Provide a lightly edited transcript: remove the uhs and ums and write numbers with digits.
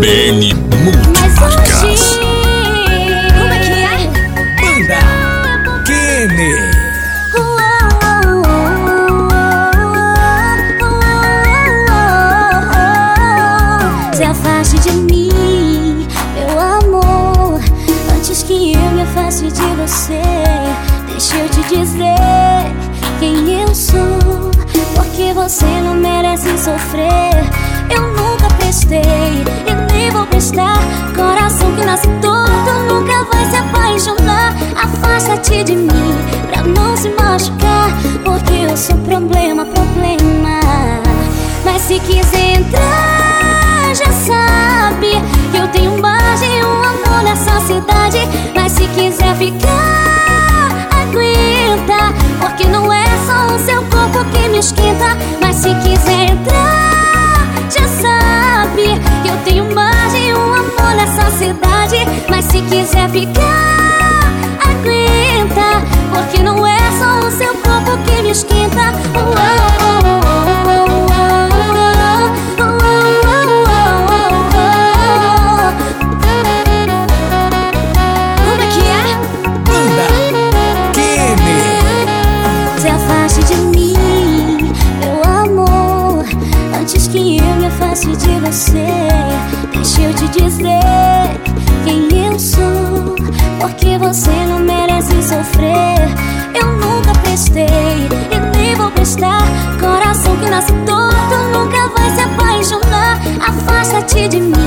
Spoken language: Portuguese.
BN Multimarcas. Como é que é? Banda Kenny. Se afaste de mim, meu amor, antes que eu me afaste de você. Deixa eu te dizer quem eu sou, porque você não merece sofrer. Eu nunca prestei e nem vou prestar. Coração que nasce torto nunca vai se apaixonar. Afasta-te de mim pra não se machucar, porque eu sou problema. Mas se quiser entrar, já sabe que eu tenho base e um amor nessa cidade. Mas se quiser ficar, aguenta, porque não é só o seu corpo que me esquenta. Mas se quiser entrar, já sabe que eu tenho base e um amor nessa cidade. Mas se quiser ficar, aguenta, porque não é só o seu corpo que me esquenta. Como é que é? Banda Kenny. Se afaste de mim, meu amor, antes que eu me afaste de você. Deixa eu te dizer quem eu sou, porque você não merece sofrer. Eu nunca prestei e nem vou prestar. Coração que nasce torto nunca vai se apaixonar. Afasta-te de mim